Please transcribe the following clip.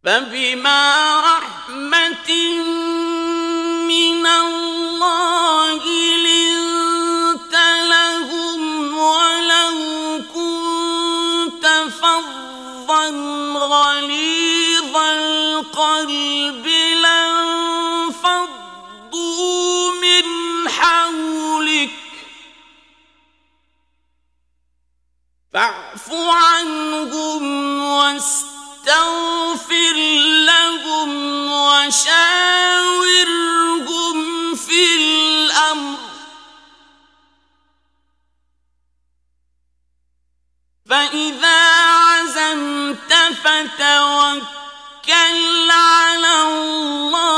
فبما رحمة من الله لنت لهم ولو كنت فظا غليظ القلب لانفضوا من حولك فاعف عنهم واستغفر لهم وشاورهم في الأمر فإذا عزمت فتوكل على الله